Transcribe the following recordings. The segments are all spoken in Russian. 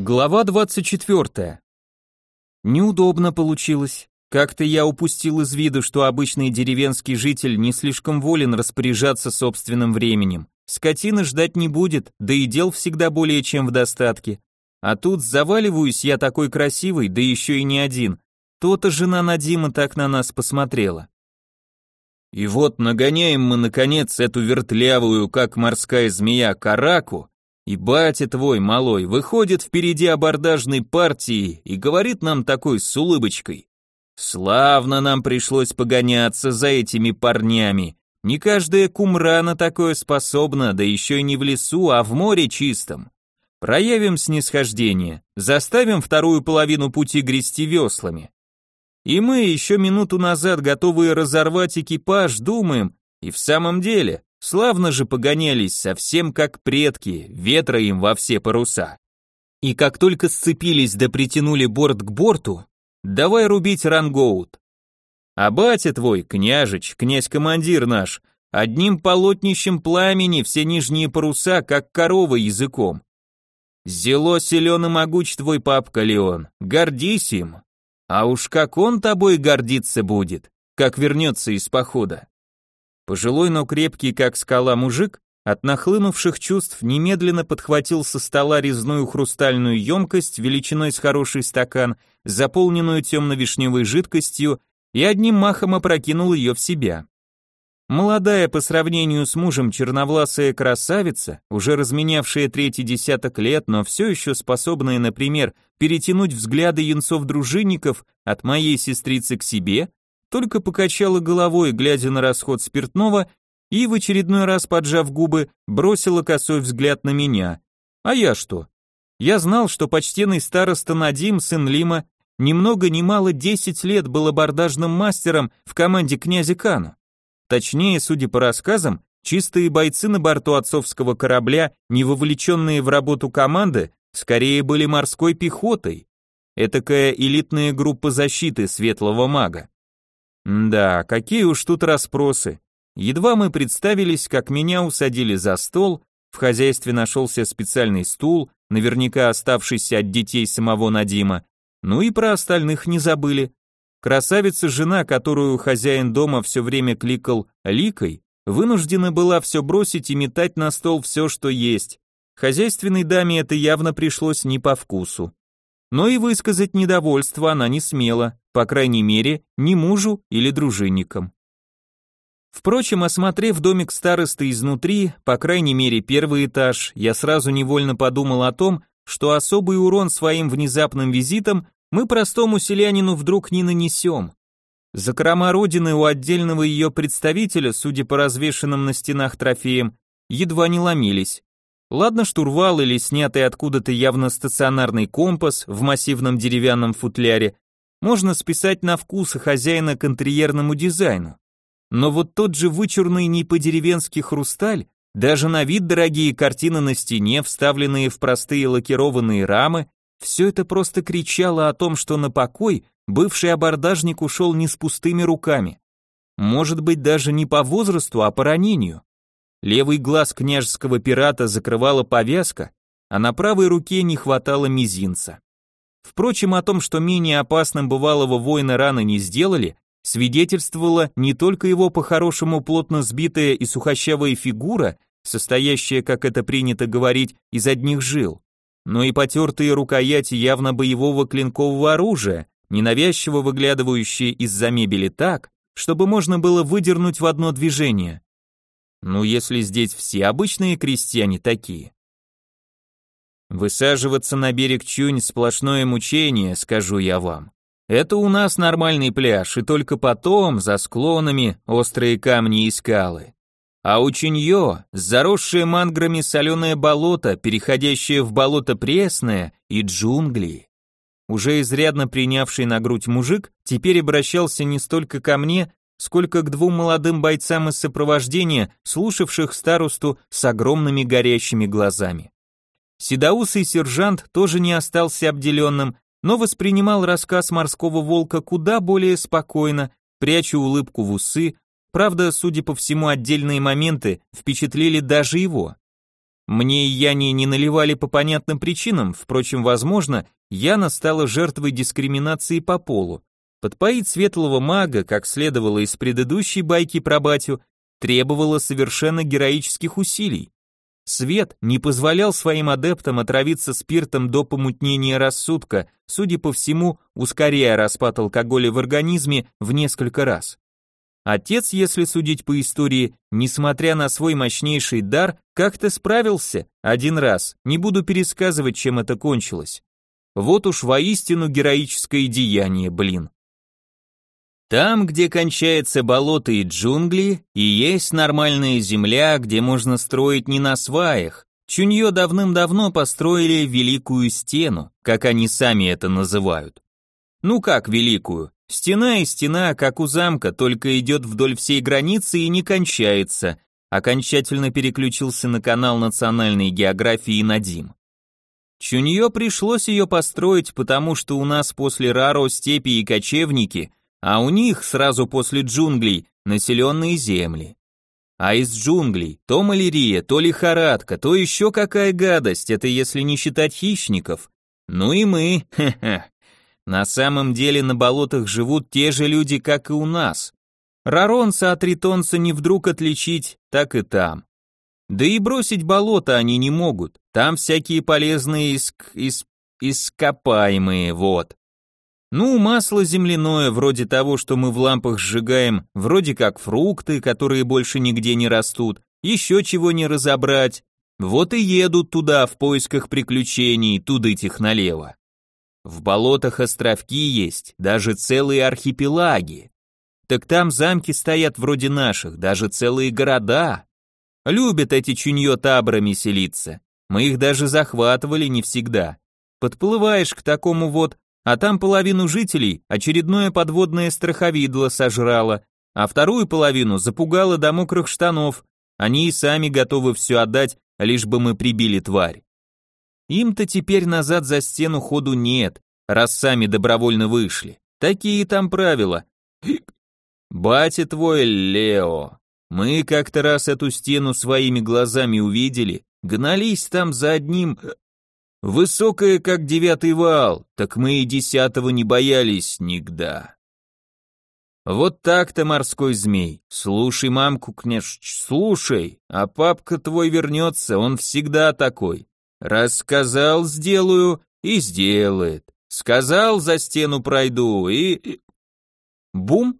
Глава 24. Неудобно получилось. Как-то я упустил из виду, что обычный деревенский житель не слишком волен распоряжаться собственным временем. Скотина ждать не будет, да и дел всегда более чем в достатке. А тут заваливаюсь я такой красивый, да еще и не один. То-то жена Надима так на нас посмотрела. И вот нагоняем мы, наконец, эту вертлявую, как морская змея, караку, и батя твой, малой, выходит впереди абордажной партии и говорит нам такой с улыбочкой: «Славно нам пришлось погоняться за этими парнями. Не каждая кумра на такое способна, да еще и не в лесу, а в море чистом. Проявим снисхождение, заставим вторую половину пути грести веслами». И мы, еще минуту назад готовые разорвать экипаж, думаем, и в самом деле, славно же погонялись, совсем как предки, ветра им во все паруса. И как только сцепились да притянули борт к борту, давай рубить рангоут. А батя твой, княжич, князь-командир наш, одним полотнищем пламени все нижние паруса, как корова языком. Зело силен и могуч твой папка Леон, гордись им. А уж как он тобой гордиться будет, как вернется из похода. Пожилой, но крепкий, как скала мужик, от нахлынувших чувств немедленно подхватил со стола резную хрустальную емкость величиной с хороший стакан, заполненную темно-вишневой жидкостью, и одним махом опрокинул ее в себя. Молодая по сравнению с мужем черновласая красавица, уже разменявшая третий десяток лет, но все еще способная, например, перетянуть взгляды юнцов-дружинников от моей сестрицы к себе, только покачала головой, глядя на расход спиртного, и в очередной раз, поджав губы, бросила косой взгляд на меня. А я что? Я знал, что почтенный староста Надим, сын Лима, ни много ни мало 10 лет был абордажным мастером в команде князя Кану. Точнее, судя по рассказам, чистые бойцы на борту отцовского корабля, не вовлеченные в работу команды, скорее были морской пехотой. Этакая элитная группа защиты светлого мага. Да, какие уж тут расспросы. Едва мы представились, как меня усадили за стол, в хозяйстве нашелся специальный стул, наверняка оставшийся от детей самого Надима, ну и про остальных не забыли. Красавица-жена, которую хозяин дома все время кликал Ликой, вынуждена была все бросить и метать на стол все, что есть. Хозяйственной даме это явно пришлось не по вкусу. Но и высказать недовольство она не смела, по крайней мере, ни мужу или дружинникам. Впрочем, осмотрев домик старосты изнутри, по крайней мере первый этаж, я сразу невольно подумал о том, что особый урон своим внезапным визитом мы простому селянину вдруг не нанесем. Закрома родины у отдельного ее представителя, судя по развешанным на стенах трофеям, едва не ломились. Ладно штурвал или снятый откуда-то явно стационарный компас в массивном деревянном футляре, можно списать на вкус хозяина к интерьерному дизайну. Но вот тот же вычурный не по-деревенски хрусталь, даже на вид дорогие картины на стене, вставленные в простые лакированные рамы, все это просто кричало о том, что на покой бывший абордажник ушел не с пустыми руками. Может быть, даже не по возрасту, а по ранению. Левый глаз княжеского пирата закрывала повязка, а на правой руке не хватало мизинца. Впрочем, о том, что менее опасным бывалого воина раны не сделали, свидетельствовала не только его по-хорошему плотно сбитая и сухощавая фигура, состоящая, как это принято говорить, из одних жил, но и потертые рукояти явно боевого клинкового оружия, ненавязчиво выглядывающие из-за мебели так, чтобы можно было выдернуть в одно движение. Ну, если здесь все обычные крестьяне такие. Высаживаться на берег Чунь сплошное мучение, скажу я вам. Это у нас нормальный пляж, и только потом, за склонами, острые камни и скалы. А у Чуньё заросшее манграми соленое болото, переходящее в болото пресное, и джунгли. Уже изрядно принявший на грудь мужик теперь обращался не столько ко мне, сколько к двум молодым бойцам из сопровождения, слушавших старосту с огромными горящими глазами. Седоусый сержант тоже не остался обделенным, но воспринимал рассказ морского волка куда более спокойно, пряча улыбку в усы. Правда, судя по всему, отдельные моменты впечатлили даже его. Мне и Яне не наливали по понятным причинам, впрочем, возможно, Яна стала жертвой дискриминации по полу. Подпоить светлого мага, как следовало из предыдущей байки про батю, требовало совершенно героических усилий. Свет не позволял своим адептам отравиться спиртом до помутнения рассудка, судя по всему, ускоряя распад алкоголя в организме в несколько раз. Отец, если судить по истории, несмотря на свой мощнейший дар, как-то справился один раз, не буду пересказывать, чем это кончилось. Вот уж воистину героическое деяние, блин. Там, где кончается болото и джунгли, и есть нормальная земля, где можно строить не на сваях. Чуньё давным-давно построили Великую Стену, как они сами это называют. Ну как великую? Стена и стена, как у замка, только идет вдоль всей границы и не кончается. Окончательно переключился на канал национальной географии Надим. Чуньё пришлось ее построить, потому что у нас после Раро степи и кочевники, а у них сразу после джунглей населенные земли. А из джунглей то малярия, то лихорадка, то еще какая гадость, это если не считать хищников. Ну и мы, хе-хе. На самом деле на болотах живут те же люди, как и у нас. Раронца от ритонца не вдруг отличить, так и там. Да и бросить болото они не могут, там всякие полезные ископаемые, вот. Ну, масло земляное, вроде того, что мы в лампах сжигаем, вроде как фрукты, которые больше нигде не растут, еще чего не разобрать. Вот и едут туда в поисках приключений, тудыть налево. В болотах островки есть, даже целые архипелаги. Так там замки стоят вроде наших, даже целые города. Любят эти чуньё таборами селиться. Мы их даже захватывали не всегда. Подплываешь к такому вот, а там половину жителей очередное подводное страховидло сожрало, а вторую половину запугало до мокрых штанов. Они и сами готовы все отдать, лишь бы мы прибили тварь. Им-то теперь назад за стену ходу нет, раз сами добровольно вышли. Такие там правила. Батя твой, Лео, мы как-то раз эту стену своими глазами увидели, гнались там за одним... Высокая, как 9-й вал, так мы и 10-го не боялись никогда. Вот так-то, морской змей. Слушай, мамку, княж, слушай, а папка твой вернется, он всегда такой. Рассказал, сделаю и сделает. Сказал, за стену пройду и... Бум!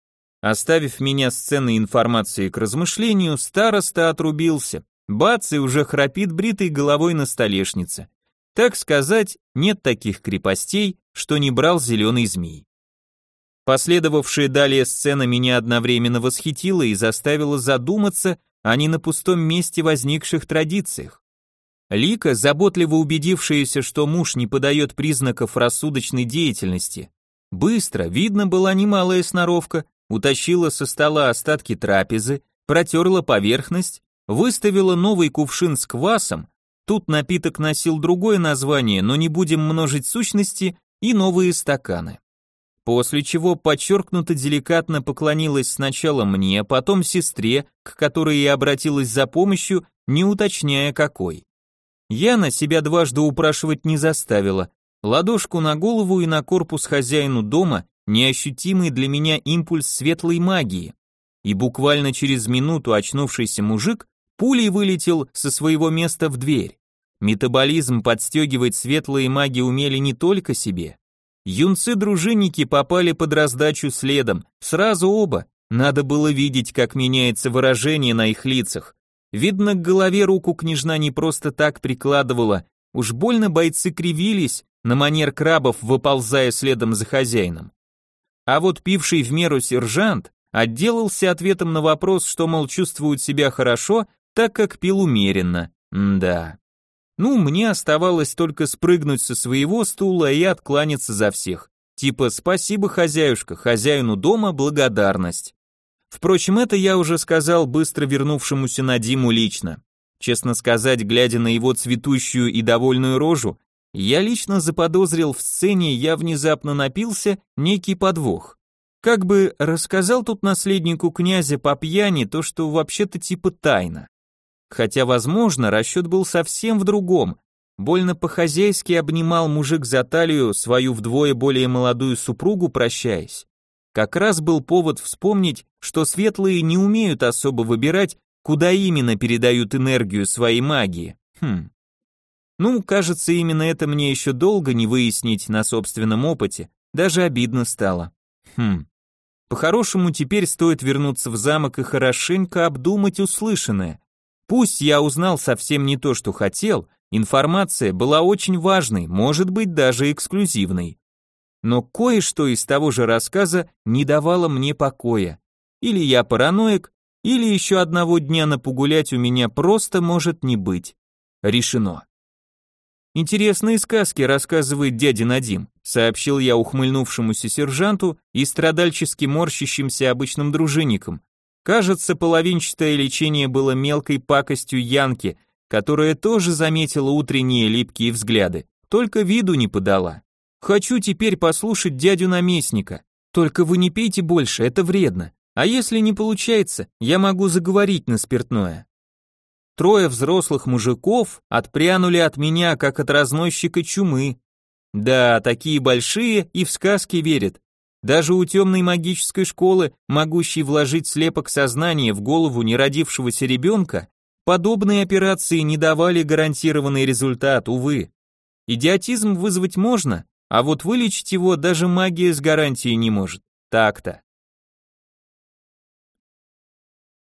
Оставив меня с ценной информацией к размышлению, староста отрубился. Бац, и уже храпит бритой головой на столешнице. Так сказать, нет таких крепостей, что не брал зеленый змей. Последовавшая далее сцена меня одновременно восхитила и заставила задуматься о не на пустом месте возникших традициях. Лика, заботливо убедившаяся, что муж не подает признаков рассудочной деятельности, быстро, видно, была немалая сноровка, утащила со стола остатки трапезы, протерла поверхность, выставила новый кувшин с квасом, тут напиток носил другое название, но не будем множить сущности, и новые стаканы. После чего подчеркнуто деликатно поклонилась сначала мне, потом сестре, к которой и обратилась за помощью, не уточняя какой. Яна себя дважды упрашивать не заставила, ладошку на голову и на корпус хозяину дома, неощутимый для меня импульс светлой магии, и буквально через минуту очнувшийся мужик пулей вылетел со своего места в дверь. Метаболизм подстегивать светлые маги умели не только себе. Юнцы-дружинники попали под раздачу следом, сразу оба, надо было видеть, как меняется выражение на их лицах. Видно, к голове руку княжна не просто так прикладывала, уж больно бойцы кривились, на манер крабов выползая следом за хозяином. А вот пивший в меру сержант отделался ответом на вопрос, что, мол, чувствует себя хорошо, так как пил умеренно. Да. Ну, мне оставалось только спрыгнуть со своего стула и откланяться за всех. Типа «спасибо, хозяюшка, хозяину дома благодарность». Впрочем, это я уже сказал быстро вернувшемуся Надиму лично. Честно сказать, глядя на его цветущую и довольную рожу, я лично заподозрил в сцене «я внезапно напился» некий подвох. Как бы рассказал тут наследнику князя по пьяни то, что вообще-то типа тайна. Хотя, возможно, расчет был совсем в другом. Больно по-хозяйски обнимал мужик за талию свою вдвое более молодую супругу, прощаясь. Как раз был повод вспомнить, что светлые не умеют особо выбирать, куда именно передают энергию своей магии. Ну, кажется, именно это мне еще долго не выяснить на собственном опыте, даже обидно стало. По-хорошему, теперь стоит вернуться в замок и хорошенько обдумать услышанное. Пусть я узнал совсем не то, что хотел, информация была очень важной, может быть, даже эксклюзивной. Но кое-что из того же рассказа не давало мне покоя. Или я параноик, или еще одного дня на погулять у меня просто может не быть. Решено. Интересные сказки рассказывает дядя Надим, сообщил я ухмыльнувшемуся сержанту и страдальчески морщащимся обычным дружинникам. Кажется, половинчатое лечение было мелкой пакостью Янки, которая тоже заметила утренние липкие взгляды, только виду не подала. Хочу теперь послушать дядю наместника. Только вы не пейте больше, это вредно. А если не получается, я могу заговорить на спиртное. Трое взрослых мужиков отпрянули от меня, как от разносчика чумы. Да, такие большие и в сказки верят. Даже у темной магической школы, могущей вложить слепок сознания в голову неродившегося ребенка, подобные операции не давали гарантированный результат, увы. Идиотизм вызвать можно, а вот вылечить его даже магия с гарантией не может. Так-то.